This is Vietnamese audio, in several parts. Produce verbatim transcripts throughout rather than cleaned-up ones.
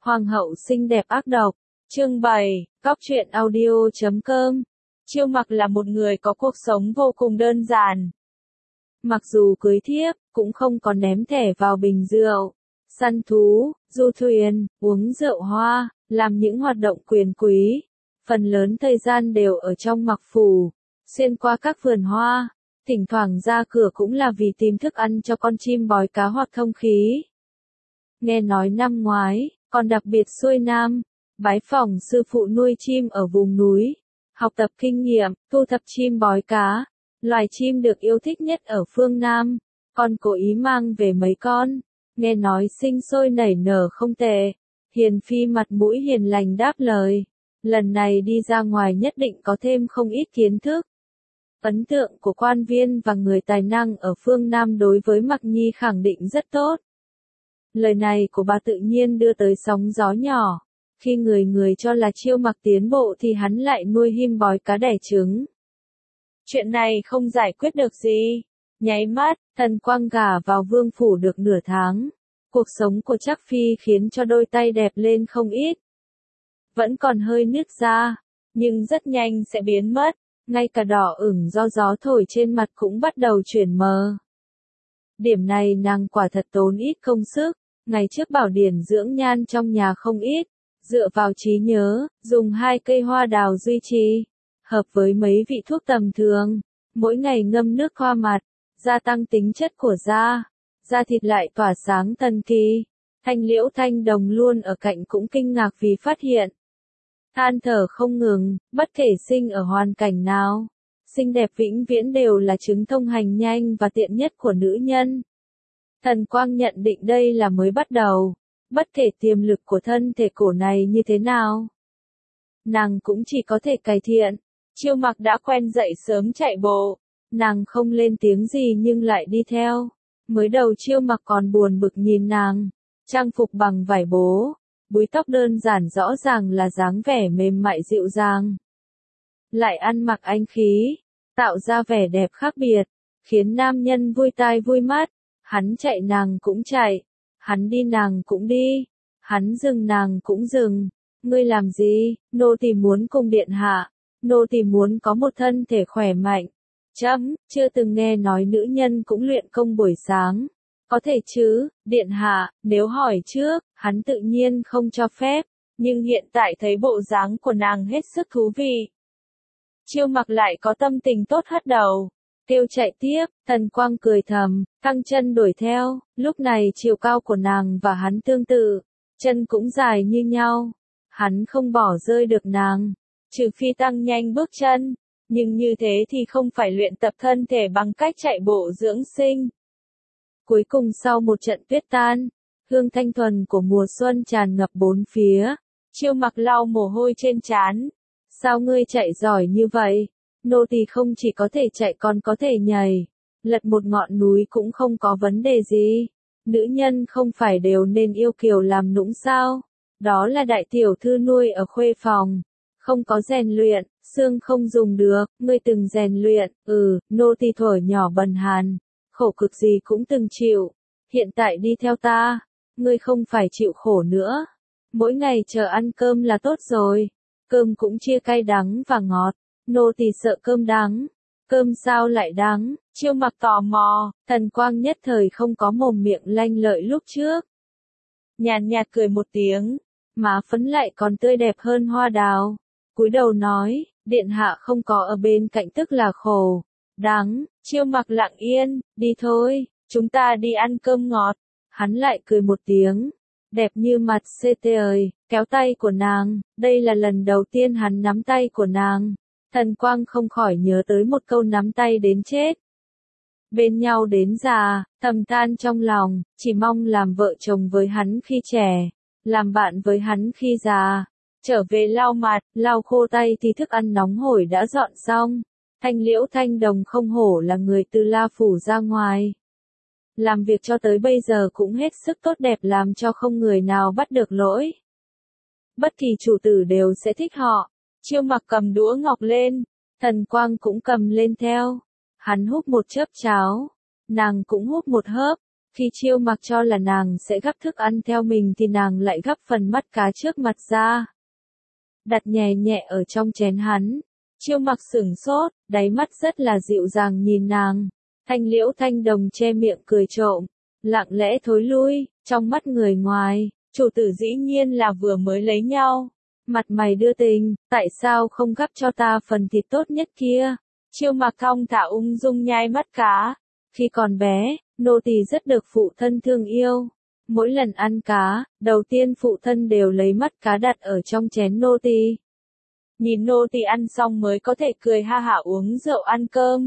Hoàng hậu xinh đẹp ác độc. Chương bảy, Cóc truyện audio chấm com. Chiêu Mặc là một người có cuộc sống vô cùng đơn giản. Mặc dù cưới thiếp, cũng không có ném thẻ vào bình rượu, săn thú, du thuyền, uống rượu hoa, làm những hoạt động quyền quý. Phần lớn thời gian đều ở trong mặc phủ, xuyên qua các vườn hoa, thỉnh thoảng ra cửa cũng là vì tìm thức ăn cho con chim bói cá hoặc thông khí. Nghe nói năm ngoái, còn đặc biệt xuôi nam, bái phỏng sư phụ nuôi chim ở vùng núi, học tập kinh nghiệm, thu thập chim bói cá, loài chim được yêu thích nhất ở phương Nam, còn cố ý mang về mấy con, nghe nói sinh sôi nảy nở không tệ. Hiền phi mặt mũi hiền lành đáp lời, lần này đi ra ngoài nhất định có thêm không ít kiến thức. Ấn tượng của quan viên và người tài năng ở phương Nam đối với Mặc Nhi khẳng định rất tốt. Lời này của bà tự nhiên đưa tới sóng gió nhỏ. Khi người người cho là Chiêu Mặc tiến bộ thì hắn lại nuôi him bói cá đẻ trứng. Chuyện này không giải quyết được gì. Nháy mắt, Thần Quang gả vào vương phủ được nửa tháng. Cuộc sống của Trác Phi khiến cho đôi tay đẹp lên không ít. Vẫn còn hơi nứt ra, nhưng rất nhanh sẽ biến mất. Ngay cả đỏ ửng do gió thổi trên mặt cũng bắt đầu chuyển mờ. Điểm này nàng quả thật tốn ít công sức. Ngày trước bảo điển dưỡng nhan trong nhà không ít, dựa vào trí nhớ, dùng hai cây hoa đào duy trì, hợp với mấy vị thuốc tầm thường, mỗi ngày ngâm nước xoa mặt, gia tăng tính chất của da, da thịt lại tỏa sáng thần kỳ. Thanh Liễu Thanh Đồng luôn ở cạnh cũng kinh ngạc vì phát hiện. Than thở không ngừng, bất kể sinh ở hoàn cảnh nào, xinh đẹp vĩnh viễn đều là chứng thông hành nhanh và tiện nhất của nữ nhân. Thần Quang nhận định đây là mới bắt đầu, bất kể tiềm lực của thân thể cổ này như thế nào, nàng cũng chỉ có thể cải thiện. Chiêu Mặc đã quen dậy sớm chạy bộ, nàng không lên tiếng gì nhưng lại đi theo. Mới đầu Chiêu Mặc còn buồn bực nhìn nàng, trang phục bằng vải bố, búi tóc đơn giản rõ ràng là dáng vẻ mềm mại dịu dàng. Lại ăn mặc anh khí, tạo ra vẻ đẹp khác biệt, khiến nam nhân vui tai vui mắt. Hắn chạy nàng cũng chạy, hắn đi nàng cũng đi, hắn dừng nàng cũng dừng. Ngươi làm gì? Nô tỳ muốn cùng điện hạ, nô tỳ muốn có một thân thể khỏe mạnh. Chấm, chưa từng nghe nói nữ nhân cũng luyện công buổi sáng. Có thể chứ, điện hạ, nếu hỏi trước, hắn tự nhiên không cho phép, nhưng hiện tại thấy bộ dáng của nàng hết sức thú vị. Chiêu Mặc lại có tâm tình tốt hất đầu. Kêu chạy tiếp, Thần Quang cười thầm, căng chân đuổi theo. Lúc này chiều cao của nàng và hắn tương tự, chân cũng dài như nhau. Hắn không bỏ rơi được nàng, trừ phi tăng nhanh bước chân, nhưng như thế thì không phải luyện tập thân thể bằng cách chạy bộ dưỡng sinh. Cuối cùng sau một trận tuyết tan, hương thanh thuần của mùa xuân tràn ngập bốn phía. Chiêu Mặc lau mồ hôi trên trán. Sao ngươi chạy giỏi như vậy? Nô tỳ không chỉ có thể chạy còn có thể nhảy, lật một ngọn núi cũng không có vấn đề gì. Nữ nhân không phải đều nên yêu kiều làm nũng sao? Đó là đại tiểu thư nuôi ở khuê phòng, không có rèn luyện, xương không dùng được. Ngươi từng rèn luyện? Ừ, nô tỳ thuở nhỏ bần hàn, khổ cực gì cũng từng chịu. Hiện tại đi theo ta, ngươi không phải chịu khổ nữa. Mỗi ngày chờ ăn cơm là tốt rồi. Cơm cũng chia cay đắng và ngọt. Nô tỳ sợ cơm đắng. Cơm sao lại đắng? Chiêu Mặc tò mò. Thần Quang nhất thời không có mồm miệng lanh lợi lúc trước. Nhàn nhạt cười một tiếng, má phấn lại còn tươi đẹp hơn hoa đào. Cúi đầu nói, điện hạ không có ở bên cạnh tức là khổ. Đắng. Chiêu Mặc lặng yên, đi thôi, chúng ta đi ăn cơm ngọt. Hắn lại cười một tiếng, đẹp như mặt xê tê ơi, kéo tay của nàng. Đây là lần đầu tiên hắn nắm tay của nàng. Thần Quang không khỏi nhớ tới một câu nắm tay đến chết. Bên nhau đến già, thầm than trong lòng, chỉ mong làm vợ chồng với hắn khi trẻ, làm bạn với hắn khi già. Trở về lau mặt, lau khô tay thì thức ăn nóng hổi đã dọn xong. Thanh Liễu Thanh Đồng không hổ là người từ La Phủ ra ngoài. Làm việc cho tới bây giờ cũng hết sức tốt đẹp làm cho không người nào bắt được lỗi. Bất kỳ chủ tử đều sẽ thích họ. Chiêu Mặc cầm đũa ngọc lên, Thần Quang cũng cầm lên theo. Hắn húp một chớp cháo, nàng cũng húp một hớp. Khi Chiêu Mặc cho là nàng sẽ gắp thức ăn theo mình thì nàng lại gắp phần mắt cá trước mặt ra. Đặt nhẹ nhẹ ở trong chén hắn. Chiêu Mặc sửng sốt, đáy mắt rất là dịu dàng nhìn nàng. Thanh Liễu Thanh Đồng che miệng cười trộm, lặng lẽ thối lui, trong mắt người ngoài, chủ tử dĩ nhiên là vừa mới lấy nhau. Mặt mày đưa tình, tại sao không gắp cho ta phần thịt tốt nhất kia? Chiêu Mặc thong thả ung dung nhai mắt cá. Khi còn bé, nô tỳ rất được phụ thân thương yêu. Mỗi lần ăn cá, đầu tiên phụ thân đều lấy mắt cá đặt ở trong chén nô tỳ. Nhìn nô tỳ ăn xong mới có thể cười ha hả uống rượu ăn cơm.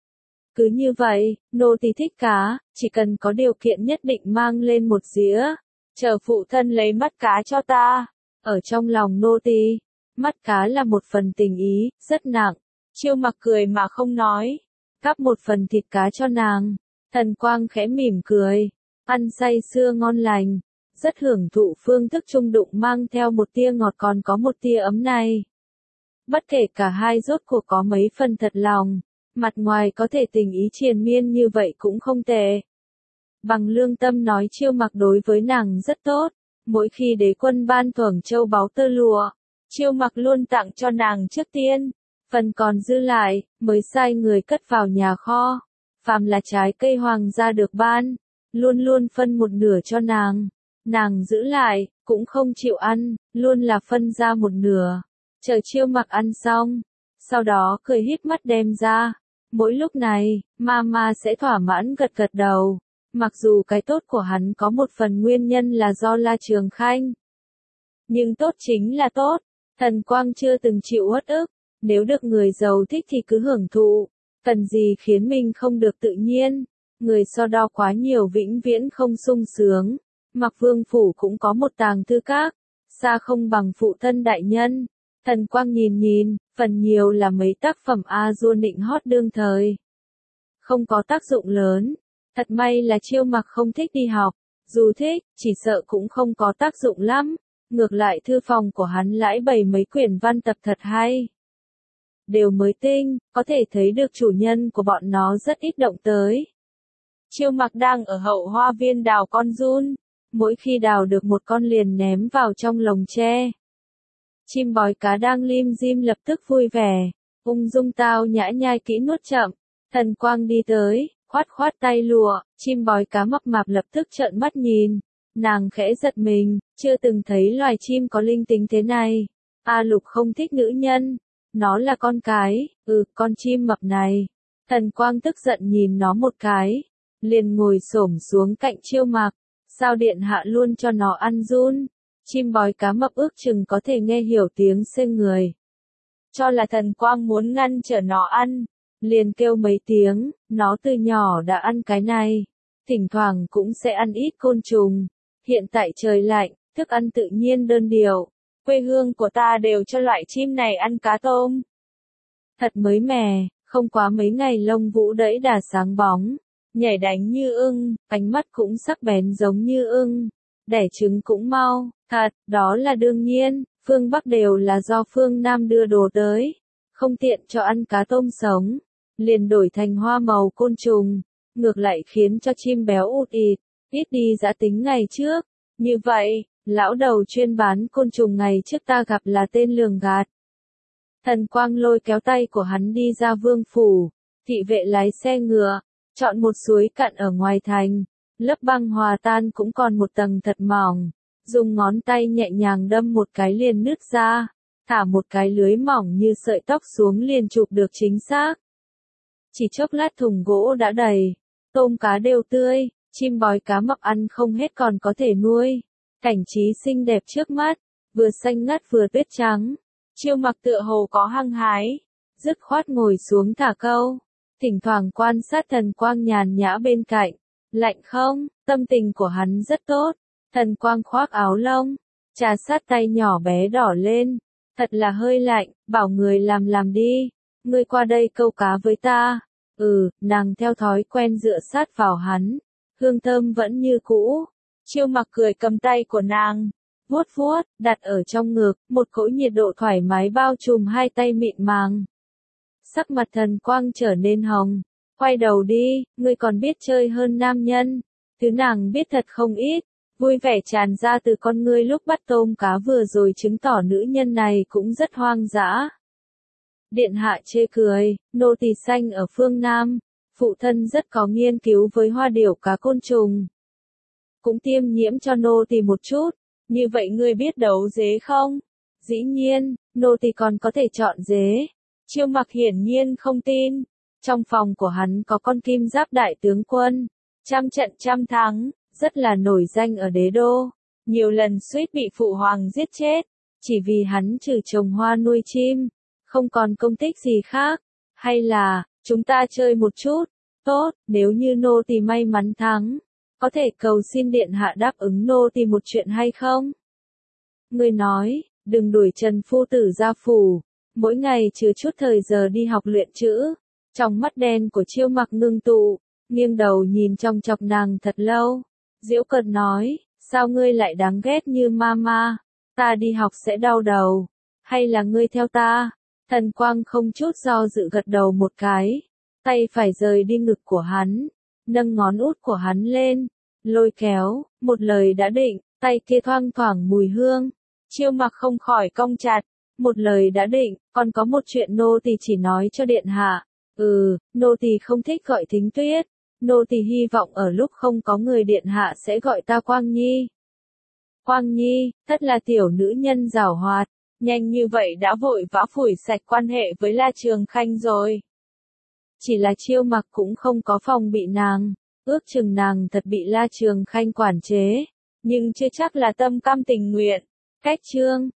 Cứ như vậy, nô tỳ thích cá, chỉ cần có điều kiện nhất định mang lên một dĩa, chờ phụ thân lấy mắt cá cho ta. Ở trong lòng nô tỳ, mắt cá là một phần tình ý, rất nặng. Chiêu Mặc cười mà không nói, gắp một phần thịt cá cho nàng. Thần Quang khẽ mỉm cười, ăn say sưa ngon lành, rất hưởng thụ phương thức chung đụng mang theo một tia ngọt còn có một tia ấm này. Bất kể cả hai rốt cuộc có mấy phần thật lòng, mặt ngoài có thể tình ý triền miên như vậy cũng không tệ. Bằng lương tâm nói Chiêu Mặc đối với nàng rất tốt, mỗi khi đế quân ban thưởng châu báu tơ lụa, Chiêu Mặc luôn tặng cho nàng trước tiên, phần còn dư lại, mới sai người cất vào nhà kho. Phàm là trái cây hoàng gia được ban, luôn luôn phân một nửa cho nàng. Nàng giữ lại, cũng không chịu ăn, luôn là phân ra một nửa. Chờ Chiêu Mặc ăn xong, sau đó cười híp mắt đem ra. Mỗi lúc này, Mama sẽ thỏa mãn gật gật đầu. Mặc dù cái tốt của hắn có một phần nguyên nhân là do La Trường Khanh. Nhưng tốt chính là tốt, Thần Quang chưa từng chịu uất ức. Nếu được người giàu thích thì cứ hưởng thụ. Cần gì khiến mình không được tự nhiên. Người so đo quá nhiều vĩnh viễn không sung sướng. Mặc Vương Phủ cũng có một tàng thư các, xa không bằng phụ thân đại nhân. Thần Quang nhìn nhìn, phần nhiều là mấy tác phẩm A Du nịnh hót đương thời. Không có tác dụng lớn. Thật may là Chiêu Mặc không thích đi học. Dù thích, chỉ sợ cũng không có tác dụng lắm. Ngược lại thư phòng của hắn lãi bày mấy quyển văn tập thật hay. Đều mới tinh, có thể thấy được chủ nhân của bọn nó rất ít động tới. Chiêu Mặc đang ở hậu hoa viên đào con giun, mỗi khi đào được một con liền ném vào trong lồng tre. Chim bói cá đang lim dim lập tức vui vẻ, ung dung tao nhã nhai kỹ nuốt chậm. Thần Quang đi tới, khoát khoát tay lụa, chim bói cá mập mạp lập tức trợn mắt nhìn. Nàng khẽ giật mình, chưa từng thấy loài chim có linh tính thế này. A Lục không thích nữ nhân. Nó là con cái, ừ, con chim mập này. Thần Quang tức giận nhìn nó một cái, liền ngồi xổm xuống cạnh Chiêu Mặc. Sao điện hạ luôn cho nó ăn giun? Chim bói cá mập ước chừng có thể nghe hiểu tiếng xê người. Cho là Thần Quang muốn ngăn trở nó ăn, liền kêu mấy tiếng, nó từ nhỏ đã ăn cái này. Thỉnh thoảng cũng sẽ ăn ít côn trùng. Hiện tại trời lạnh, thức ăn tự nhiên đơn điệu. Quê hương của ta đều cho loại chim này ăn cá tôm. Thật mới mẻ, không quá mấy ngày lông vũ đẫy đà sáng bóng, nhảy đánh như ưng, ánh mắt cũng sắc bén giống như ưng, đẻ trứng cũng mau, thật, đó là đương nhiên, phương Bắc đều là do phương Nam đưa đồ tới, không tiện cho ăn cá tôm sống, liền đổi thành hoa màu côn trùng, ngược lại khiến cho chim béo ụt ịt, ít đi dã tính ngày trước, như vậy. Lão đầu chuyên bán côn trùng ngày trước ta gặp là tên lường gạt. Thần Quang lôi kéo tay của hắn đi ra Vương Phủ, thị vệ lái xe ngựa, chọn một suối cạn ở ngoài thành, lớp băng hòa tan cũng còn một tầng thật mỏng, dùng ngón tay nhẹ nhàng đâm một cái liền nứt ra, thả một cái lưới mỏng như sợi tóc xuống liền chụp được chính xác. Chỉ chốc lát thùng gỗ đã đầy, tôm cá đều tươi, chim bói cá mập ăn không hết còn có thể nuôi. Cảnh trí xinh đẹp trước mắt, vừa xanh ngắt vừa tuyết trắng. Chiêu Mặc tựa hồ có hăng hái, dứt khoát ngồi xuống thả câu, thỉnh thoảng quan sát Thần Quang nhàn nhã bên cạnh. Lạnh không? Tâm tình của hắn rất tốt. Thần Quang khoác áo lông, trà sát tay nhỏ bé đỏ lên. Thật là hơi lạnh, bảo người làm làm đi. Ngươi qua đây câu cá với ta. Ừ, nàng theo thói quen dựa sát vào hắn. Hương thơm vẫn như cũ. Chiêu Mặc cười cầm tay của nàng, vuốt vuốt, đặt ở trong ngực, một cỗ nhiệt độ thoải mái bao trùm hai tay mịn màng. Sắc mặt Thần Quang trở nên hồng, quay đầu đi, ngươi còn biết chơi hơn nam nhân. Thứ nàng biết thật không ít, vui vẻ tràn ra từ con ngươi lúc bắt tôm cá vừa rồi chứng tỏ nữ nhân này cũng rất hoang dã. Điện hạ chê cười, nô tỳ sanh ở phương Nam, phụ thân rất có nghiên cứu với hoa điểu cá côn trùng. Cũng tiêm nhiễm cho nô tỳ một chút, như vậy ngươi biết đấu dế không? Dĩ nhiên, nô tỳ còn có thể chọn dế. Chiêu Mặc hiển nhiên không tin, trong phòng của hắn có con kim giáp đại tướng quân, trăm trận trăm thắng, rất là nổi danh ở đế đô, nhiều lần suýt bị phụ hoàng giết chết, chỉ vì hắn trừ trồng hoa nuôi chim, không còn công tích gì khác, hay là, chúng ta chơi một chút, tốt, nếu như nô tỳ may mắn thắng, có thể cầu xin điện hạ đáp ứng nô tỳ một chuyện hay không? Ngươi nói, đừng đuổi Trần phu tử ra phủ, mỗi ngày chứa chút thời giờ đi học luyện chữ. Trong mắt đen của Chiêu Mặc ngưng tụ, nghiêng đầu nhìn trong chọc nàng thật lâu. Giễu cợt nói, sao ngươi lại đáng ghét như mama, ta đi học sẽ đau đầu, hay là ngươi theo ta? Thần Quang không chút do dự gật đầu một cái, tay phải rời đi ngực của hắn, nâng ngón út của hắn lên, lôi kéo, một lời đã định, tay kia thoang thoảng mùi hương. Chiêu Mặc không khỏi cong chặt, một lời đã định, còn có một chuyện nô tỳ chỉ nói cho điện hạ. Ừ, nô tỳ không thích gọi Thính Tuyết, nô tỳ hy vọng ở lúc không có người điện hạ sẽ gọi ta Quang Nhi. Quang Nhi, tất là tiểu nữ nhân giảo hoạt, nhanh như vậy đã vội vã phủi sạch quan hệ với La Trường Khanh rồi. Chỉ là Chiêu Mặc cũng không có phòng bị nàng, ước chừng nàng thật bị La Trường Khanh quản chế, nhưng chưa chắc là tâm cam tình nguyện. Cách chương